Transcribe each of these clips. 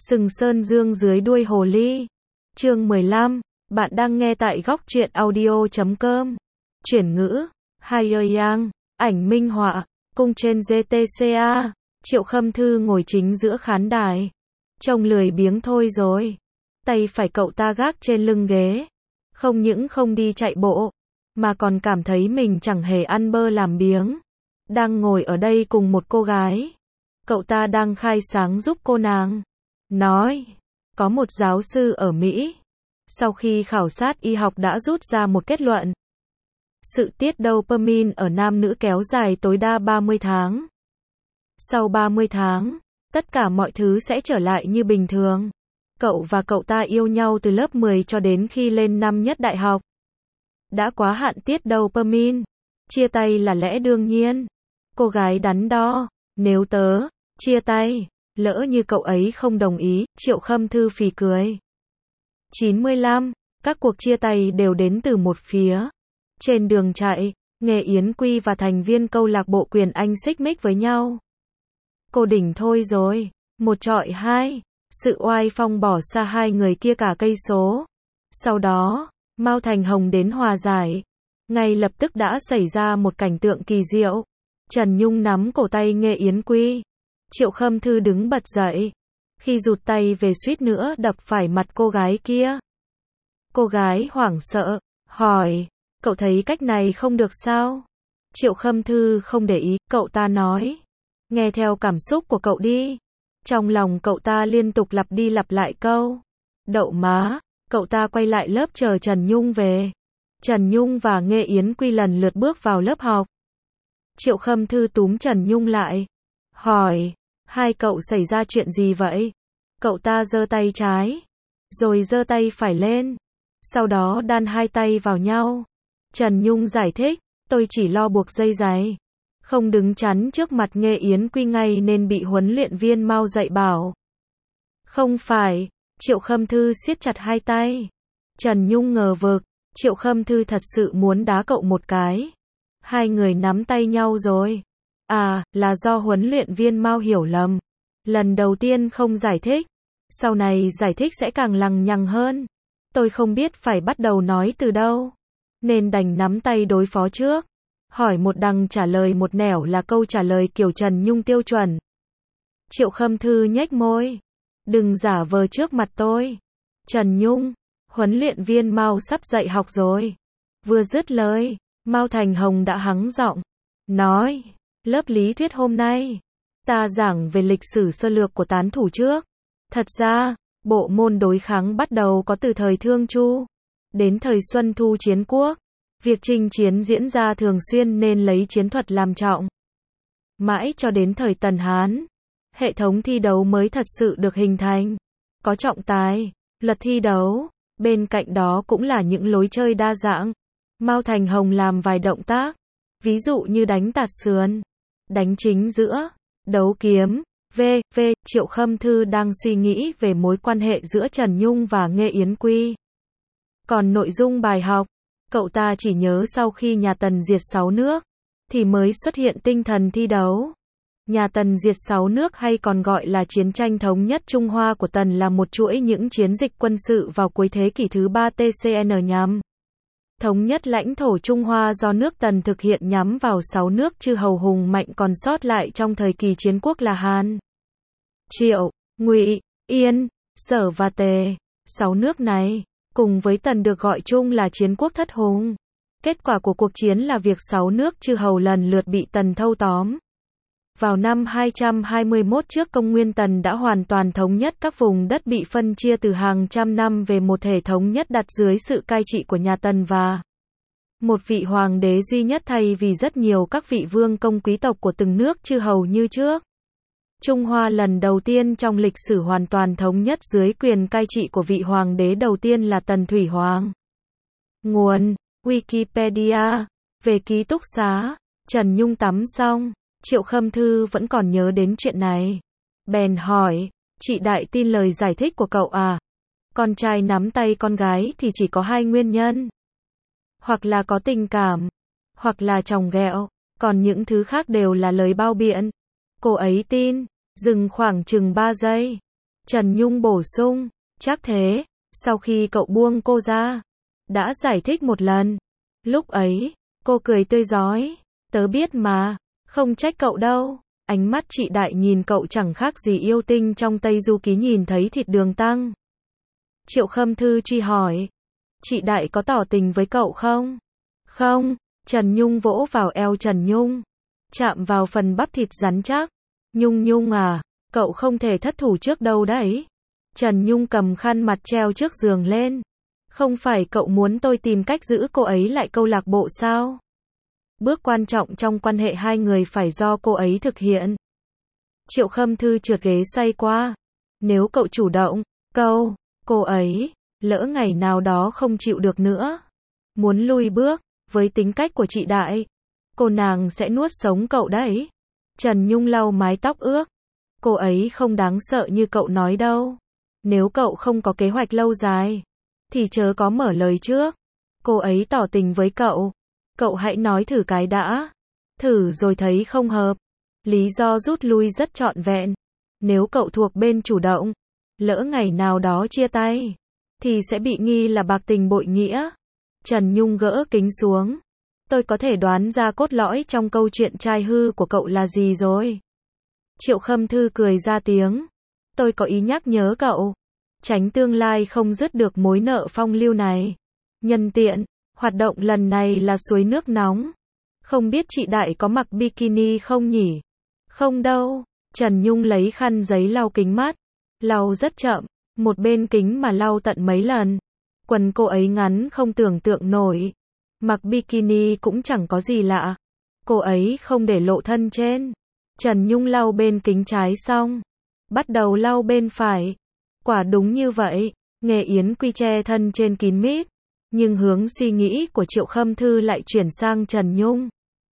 Sừng Sơn Dương dưới đuôi hồ ly. Chương 15. Bạn đang nghe tại góc truyện audio.com. Chuyển ngữ. Hai ơi yang. Ảnh minh họa. Cung trên GTCA. Triệu Khâm Thư ngồi chính giữa khán đài. Trông lười biếng thôi rồi. Tay phải cậu ta gác trên lưng ghế. Không những không đi chạy bộ, mà còn cảm thấy mình chẳng hề ăn bơ làm biếng. Đang ngồi ở đây cùng một cô gái. Cậu ta đang khai sáng giúp cô nàng. Nói, có một giáo sư ở Mỹ, sau khi khảo sát y học đã rút ra một kết luận. Sự tiết dopamine ở nam nữ kéo dài tối đa 30 tháng. Sau 30 tháng, tất cả mọi thứ sẽ trở lại như bình thường. Cậu và cậu ta yêu nhau từ lớp 10 cho đến khi lên năm nhất đại học. Đã quá hạn tiết dopamine. Chia tay là lẽ đương nhiên. Cô gái đắn đo, nếu tớ chia tay, lỡ như cậu ấy không đồng ý, Triệu Khâm Thư phì cười. 95. Các cuộc chia tay đều đến từ một phía. Trên đường chạy, Nghê Yến Quy và thành viên câu lạc bộ quyền Anh xích mích với nhau. Cô đỉnh thôi rồi. Một chọi hai. Sự oai phong bỏ xa hai người kia cả cây số. Sau đó, Mao Thành Hồng đến hòa giải. Ngay lập tức đã xảy ra một cảnh tượng kỳ diệu. Trần Nhung nắm cổ tay Nghê Yến Quy. Triệu Khâm Thư đứng bật dậy. Khi rụt tay về suýt nữa đập phải mặt cô gái kia. Cô gái hoảng sợ, hỏi, cậu thấy cách này không được sao? Triệu Khâm Thư không để ý, cậu ta nói, nghe theo cảm xúc của cậu đi. Trong lòng cậu ta liên tục lặp đi lặp lại câu, đậu má. Cậu ta quay lại lớp chờ Trần Nhung về. Trần Nhung và Nghê Yến Quy lần lượt bước vào lớp học. Triệu Khâm Thư túm Trần Nhung lại, hỏi, hai cậu xảy ra chuyện gì vậy? Cậu ta giơ tay trái, rồi giơ tay phải lên, sau đó đan hai tay vào nhau. Trần Nhung giải thích, tôi chỉ lo buộc dây giày, không đứng chắn trước mặt Nghê Yến Quy ngay nên bị huấn luyện viên Mao dạy bảo. Không phải. Triệu Khâm Thư siết chặt hai tay. Trần Nhung ngờ vực, Triệu Khâm Thư thật sự muốn đá cậu một cái. Hai người nắm tay nhau rồi. À, là do huấn luyện viên Mao hiểu lầm. Lần đầu tiên không giải thích, sau này giải thích sẽ càng lằng nhằng hơn. Tôi không biết phải bắt đầu nói từ đâu, nên đành nắm tay đối phó trước. Hỏi một đằng trả lời một nẻo là câu trả lời kiểu Trần Nhung tiêu chuẩn. Triệu Khâm Thư nhếch môi. Đừng giả vờ trước mặt tôi. Trần Nhung, huấn luyện viên Mao sắp dạy học rồi. Vừa dứt lời, Mao Thành Hồng đã hắng giọng, nói, lớp lý thuyết hôm nay, ta giảng về lịch sử sơ lược của tán thủ trước. Thật ra, bộ môn đối kháng bắt đầu có từ thời Thương Chu, đến thời Xuân Thu Chiến Quốc. Việc chinh chiến diễn ra thường xuyên nên lấy chiến thuật làm trọng. Mãi cho đến thời Tần Hán, hệ thống thi đấu mới thật sự được hình thành. Có trọng tài, luật thi đấu, bên cạnh đó cũng là những lối chơi đa dạng. Mao Thành Hồng làm vài động tác, ví dụ như đánh tạt sườn, đánh chính giữa, đấu kiếm, v.v. Triệu Khâm Thư đang suy nghĩ về mối quan hệ giữa Trần Nhung và Nghê Yến Quy. Còn nội dung bài học, cậu ta chỉ nhớ sau khi nhà Tần diệt 6 nước, thì mới xuất hiện tinh thần thi đấu. Nhà Tần diệt 6 nước hay còn gọi là chiến tranh thống nhất Trung Hoa của Tần là một chuỗi những chiến dịch quân sự vào cuối thế kỷ thứ 3 TCN nhằm thống nhất lãnh thổ Trung Hoa do nước Tần thực hiện nhắm vào 6 nước chư hầu hùng mạnh còn sót lại trong thời kỳ chiến quốc là Hán, Triệu, Ngụy, Yên, Sở và Tề. 6 nước này, cùng với Tần được gọi chung là chiến quốc thất hùng. Kết quả của cuộc chiến là việc 6 nước chư hầu lần lượt bị Tần thâu tóm. Vào năm 221 trước công nguyên, Tần đã hoàn toàn thống nhất các vùng đất bị phân chia từ hàng trăm năm về một thể thống nhất đặt dưới sự cai trị của nhà Tần và một vị hoàng đế duy nhất thay vì rất nhiều các vị vương công quý tộc của từng nước chư hầu như trước. Trung Hoa lần đầu tiên trong lịch sử hoàn toàn thống nhất dưới quyền cai trị của vị hoàng đế đầu tiên là Tần Thủy Hoàng. Nguồn Wikipedia. Về ký túc xá, Trần Nhung tắm xong, Triệu Khâm Thư vẫn còn nhớ đến chuyện này. Bèn hỏi, chị Đại tin lời giải thích của cậu à? Con trai nắm tay con gái thì chỉ có hai nguyên nhân. Hoặc là có tình cảm, hoặc là chồng ghẹo, còn những thứ khác đều là lời bao biện. Cô ấy tin, dừng khoảng chừng 3 giây. Trần Nhung bổ sung, chắc thế, sau khi cậu buông cô ra, đã giải thích một lần. Lúc ấy, cô cười tươi rói, tớ biết mà, không trách cậu đâu. Ánh mắt chị Đại nhìn cậu chẳng khác gì yêu tinh trong Tây Du Ký nhìn thấy thịt đường tăng. Triệu Khâm Thư truy hỏi, chị Đại có tỏ tình với cậu không? Không, Trần Nhung vỗ vào eo Trần Nhung, chạm vào phần bắp thịt rắn chắc. Nhung Nhung à, cậu không thể thất thủ trước đâu đấy. Trần Nhung cầm khăn mặt treo trước giường lên. Không phải cậu muốn tôi tìm cách giữ cô ấy lại câu lạc bộ sao? Bước quan trọng trong quan hệ hai người phải do cô ấy thực hiện. Triệu Khâm Thư trượt ghế xoay qua. Nếu cậu chủ động, cô ấy, lỡ ngày nào đó không chịu được nữa, muốn lui bước, với tính cách của chị Đại, cô nàng sẽ nuốt sống cậu đấy. Trần Nhung lau mái tóc ướt. Cô ấy không đáng sợ như cậu nói đâu. Nếu cậu không có kế hoạch lâu dài, thì chớ có mở lời trước. Cô ấy tỏ tình với cậu. Cậu hãy nói thử cái đã. Thử rồi thấy không hợp. Lý do rút lui rất trọn vẹn. Nếu cậu thuộc bên chủ động, lỡ ngày nào đó chia tay, thì sẽ bị nghi là bạc tình bội nghĩa. Trần Nhung gỡ kính xuống. Tôi có thể đoán ra cốt lõi trong câu chuyện trai hư của cậu là gì rồi. Triệu Khâm Thư cười ra tiếng. Tôi có ý nhắc nhớ cậu, tránh tương lai không dứt được mối nợ phong lưu này. Nhân tiện, hoạt động lần này là suối nước nóng. Không biết chị Đại có mặc bikini không nhỉ? Không đâu. Trần Nhung lấy khăn giấy lau kính mắt. Lau rất chậm, một bên kính mà lau tận mấy lần. Quần cô ấy ngắn không tưởng tượng nổi. Mặc bikini cũng chẳng có gì lạ. Cô ấy không để lộ thân trên. Trần Nhung lau bên kính trái xong, bắt đầu lau bên phải. Quả đúng như vậy, Nghê Yến Quy che thân trên kín mít. Nhưng hướng suy nghĩ của Triệu Khâm Thư lại chuyển sang Trần Nhung.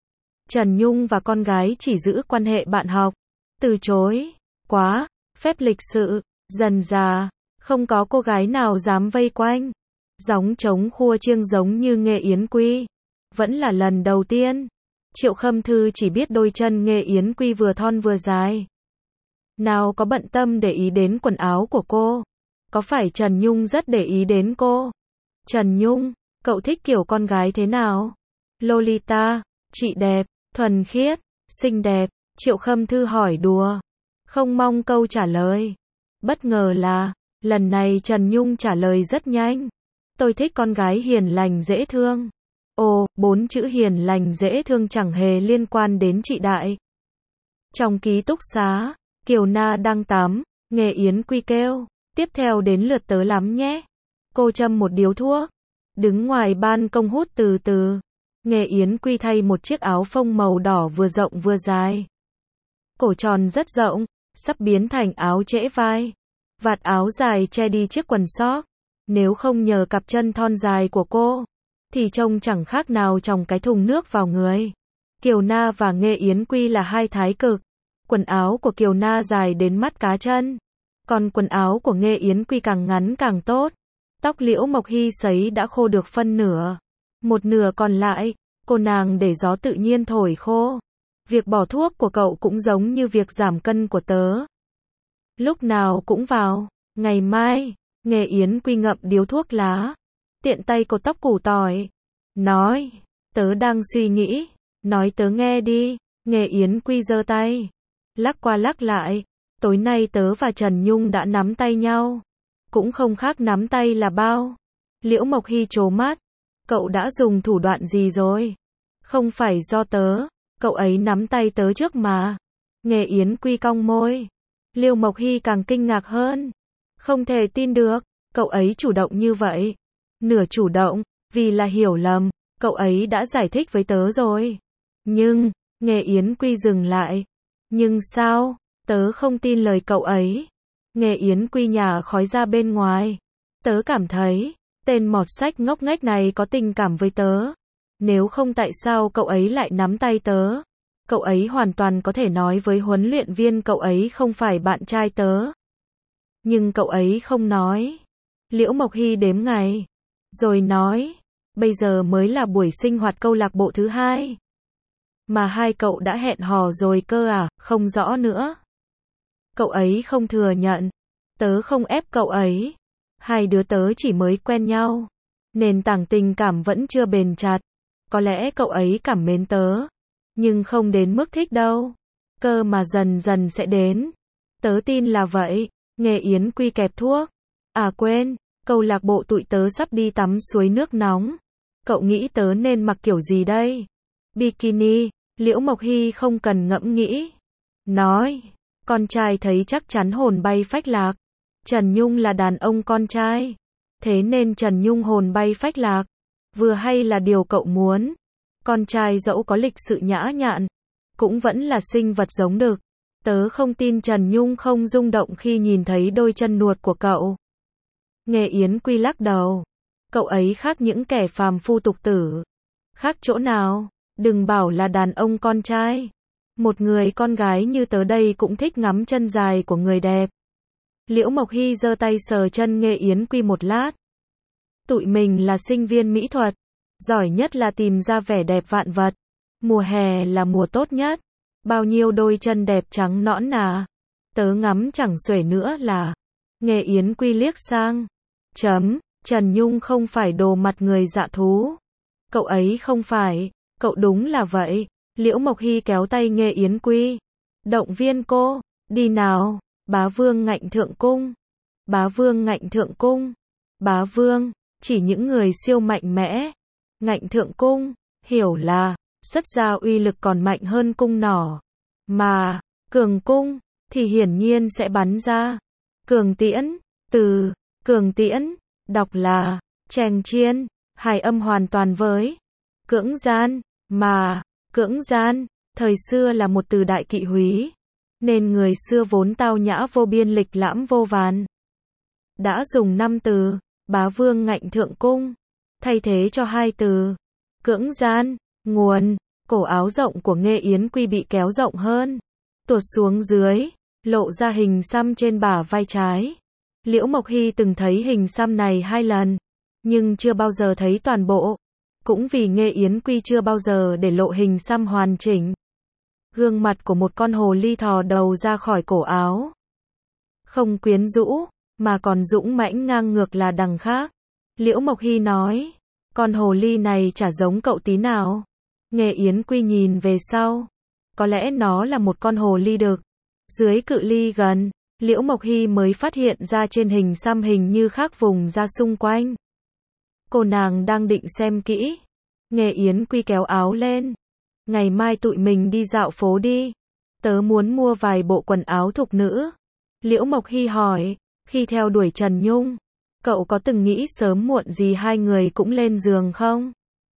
Trần Nhung và con gái chỉ giữ quan hệ bạn học. Từ chối, quá, phép lịch sự, dần dà, không có cô gái nào dám vây quanh. Gióng trống khua chiêng giống như Nghê Yến Quy. Vẫn là lần đầu tiên. Triệu Khâm Thư chỉ biết đôi chân Nghê Yến Quy vừa thon vừa dài. Nào có bận tâm để ý đến quần áo của cô. Có phải Trần Nhung rất để ý đến cô? Trần Nhung, cậu thích kiểu con gái thế nào? Lolita, chị đẹp, thuần khiết, xinh đẹp. Triệu Khâm Thư hỏi đùa. Không mong câu trả lời. Bất ngờ là, lần này Trần Nhung trả lời rất nhanh. Tôi thích con gái hiền lành dễ thương. Ồ, 4 chữ hiền lành dễ thương chẳng hề liên quan đến chị Đại. Trong ký túc xá, Kiều Na đang tắm, Nghê Yến Quy kêu, tiếp theo đến lượt tớ lắm nhé. Cô châm một điếu thuốc, đứng ngoài ban công hút từ từ. Nghê Yến Quy thay một chiếc áo phông màu đỏ vừa rộng vừa dài. Cổ tròn rất rộng, sắp biến thành áo trễ vai. Vạt áo dài che đi chiếc quần sóc. Nếu không nhờ cặp chân thon dài của cô, thì trông chẳng khác nào tròng cái thùng nước vào người. Kiều Na và Nghê Yến Quy là hai thái cực. Quần áo của Kiều Na dài đến mắt cá chân, còn quần áo của Nghê Yến Quy càng ngắn càng tốt. Tóc Liễu Mộc Hy sấy đã khô được phân nửa. Một nửa còn lại, cô nàng để gió tự nhiên thổi khô. Việc bỏ thuốc của cậu cũng giống như việc giảm cân của tớ. Lúc nào cũng vào. Ngày mai, Nghê Yến Quy ngậm điếu thuốc lá, tiện tay cột tóc củ tỏi. Nói, tớ đang suy nghĩ. Nói tớ nghe đi. Nghê Yến Quy giơ tay, lắc qua lắc lại. Tối nay tớ và Trần Nhung đã nắm tay nhau. Cũng không khác nắm tay là bao. Liễu Mộc Hy trố mắt. Cậu đã dùng thủ đoạn gì rồi? Không phải do tớ. Cậu ấy nắm tay tớ trước mà. Nghê Yến Quy cong môi. Liễu Mộc Hy càng kinh ngạc hơn. Không thể tin được. Cậu ấy chủ động như vậy. Nửa chủ động, vì là hiểu lầm. Cậu ấy đã giải thích với tớ rồi. Nhưng, Nghê Yến Quy dừng lại. Nhưng sao? Tớ không tin lời cậu ấy. Nghê Yến Quy nhả khói ra bên ngoài. Tớ cảm thấy, tên mọt sách ngốc nghếch này có tình cảm với tớ. Nếu không tại sao cậu ấy lại nắm tay tớ? Cậu ấy hoàn toàn có thể nói với huấn luyện viên cậu ấy không phải bạn trai tớ. Nhưng cậu ấy không nói. Liễu Mộc Hy đếm ngày, rồi nói, bây giờ mới là buổi sinh hoạt câu lạc bộ thứ 2. Mà hai cậu đã hẹn hò rồi cơ à? Không rõ nữa. Cậu ấy không thừa nhận. Tớ không ép cậu ấy. Hai đứa tớ chỉ mới quen nhau. Nền tảng tình cảm vẫn chưa bền chặt. Có lẽ cậu ấy cảm mến tớ. Nhưng không đến mức thích đâu. Cơ mà dần dần sẽ đến. Tớ tin là vậy. Nghe Yến Quy kẹp thuốc. À quên, câu lạc bộ tụi tớ sắp đi tắm suối nước nóng. Cậu nghĩ tớ nên mặc kiểu gì đây? Bikini, Liễu Mộc Hy không cần ngẫm nghĩ. Nói, con trai thấy chắc chắn hồn bay phách lạc. Trần Nhung là đàn ông con trai. Thế nên Trần Nhung hồn bay phách lạc. Vừa hay là điều cậu muốn. Con trai dẫu có lịch sự nhã nhặn, cũng vẫn là sinh vật giống đực. Tớ không tin Trần Nhung không rung động khi nhìn thấy đôi chân nuột của cậu. Nghe Yến Quy lắc đầu. Cậu ấy khác những kẻ phàm phu tục tử. Khác chỗ nào? Đừng bảo là đàn ông con trai. Một người con gái như tớ đây cũng thích ngắm chân dài của người đẹp. Liễu Mộc Hy giơ tay sờ chân Nghe Yến Quy một lát. Tụi mình là sinh viên mỹ thuật. Giỏi nhất là tìm ra vẻ đẹp vạn vật. Mùa hè là mùa tốt nhất. Bao nhiêu đôi chân đẹp trắng nõn nà. Tớ ngắm chẳng xuể nữa là. Nghe Yến Quy liếc sang. Trần Nhung không phải đồ mặt người dạ thú. Cậu ấy không phải. Cậu đúng là vậy. Liễu Mộc Hy kéo tay Nghe Yến Quy. Động viên cô. Đi nào. Bá Vương ngạnh thượng cung. Bá Vương ngạnh thượng cung. Bá Vương. Chỉ những người siêu mạnh mẽ. Ngạnh thượng cung. Hiểu là. Xuất ra uy lực còn mạnh hơn cung nỏ. Mà. Cường cung. Thì hiển nhiên sẽ bắn ra. Cường tiễn. Từ. Cường tiễn. Đọc là. Chèng chiên. Hài âm hoàn toàn với. Cưỡng gian. Mà. Cưỡng gian. Thời xưa là một từ đại kỵ húy. Nên người xưa vốn tao nhã vô biên lịch lãm vô vàn. Đã dùng 5 từ. Bá Vương ngạnh thượng cung. Thay thế cho 2 từ. Cưỡng gian. Nguồn. Cổ áo rộng của Nghe Yến Quy bị kéo rộng hơn. Tuột xuống dưới. Lộ ra hình xăm trên bả vai trái. Liễu Mộc Hy từng thấy hình xăm này 2 lần. Nhưng chưa bao giờ thấy toàn bộ. Cũng vì Nghe Yến Quy chưa bao giờ để lộ hình xăm hoàn chỉnh. Gương mặt của một con hồ ly thò đầu ra khỏi cổ áo. Không quyến rũ, mà còn dũng mãnh ngang ngược là đằng khác. Liễu Mộc Hy nói. Con hồ ly này chả giống cậu tí nào. Nghe Yến Quy nhìn về sau. Có lẽ nó là một con hồ ly đực. Dưới cự ly gần, Liễu Mộc Hy mới phát hiện ra trên hình xăm hình như khác vùng da xung quanh. Cô nàng đang định xem kỹ. Nghe Yến Quy kéo áo lên. Ngày mai tụi mình đi dạo phố đi. Tớ muốn mua vài bộ quần áo thục nữ. Liễu Mộc Hy hỏi. Khi theo đuổi Trần Nhung, cậu có từng nghĩ sớm muộn gì hai người cũng lên giường không?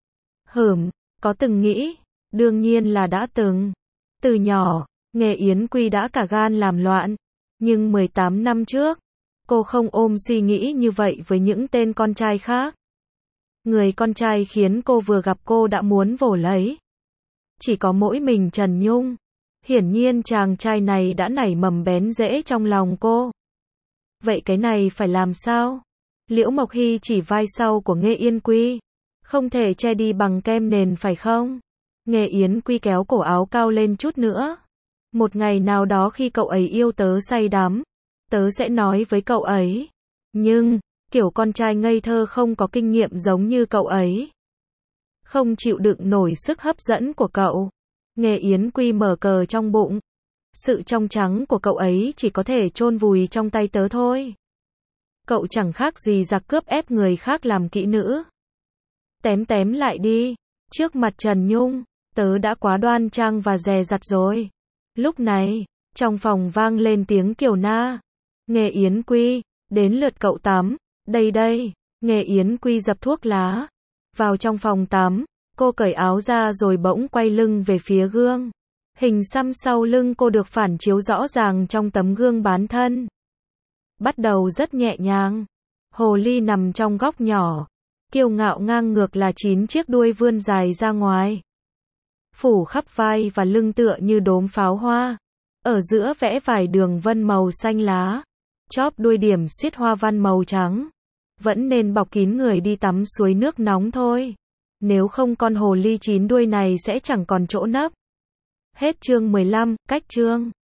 Có từng nghĩ. Đương nhiên là đã từng. Từ nhỏ, Nghe Yến Quy đã cả gan làm loạn. Nhưng 18 năm trước, cô không ôm suy nghĩ như vậy với những tên con trai khác. Người con trai khiến cô vừa gặp cô đã muốn vồ lấy. Chỉ có mỗi mình Trần Nhung. Hiển nhiên chàng trai này đã nảy mầm bén rễ trong lòng cô. Vậy cái này phải làm sao? Liễu Mộc Hy chỉ vai sau của Nghe Yến Quy. Không thể che đi bằng kem nền phải không? Nghe Yến Quy kéo cổ áo cao lên chút nữa. Một ngày nào đó khi cậu ấy yêu tớ say đắm, tớ sẽ nói với cậu ấy. Nhưng, kiểu con trai ngây thơ không có kinh nghiệm giống như cậu ấy. Không chịu đựng nổi sức hấp dẫn của cậu. Nghe Yến Quy mở cờ trong bụng. Sự trong trắng của cậu ấy chỉ có thể chôn vùi trong tay tớ thôi. Cậu chẳng khác gì giặc cướp ép người khác làm kỹ nữ. Tém lại đi. Trước mặt Trần Nhung, tớ đã quá đoan trang và dè dặt rồi. Lúc này, trong phòng vang lên tiếng Kiều Na. Nghe Yến Quy, đến lượt cậu tắm. Đây. Nghe Yến Quy dập thuốc lá. Vào trong phòng tắm, cô cởi áo ra rồi bỗng quay lưng về phía gương. Hình xăm sau lưng cô được phản chiếu rõ ràng trong tấm gương bán thân. Bắt đầu rất nhẹ nhàng. Hồ ly nằm trong góc nhỏ. Kiêu ngạo ngang ngược là 9 chiếc đuôi vươn dài ra ngoài. Phủ khắp vai và lưng tựa như đốm pháo hoa. Ở giữa vẽ vài đường vân màu xanh lá. Chóp đuôi điểm xiết hoa văn màu trắng. Vẫn nên bọc kín người đi tắm suối nước nóng thôi. Nếu không con hồ ly 9 đuôi này sẽ chẳng còn chỗ nấp. Hết chương 15, cách chương.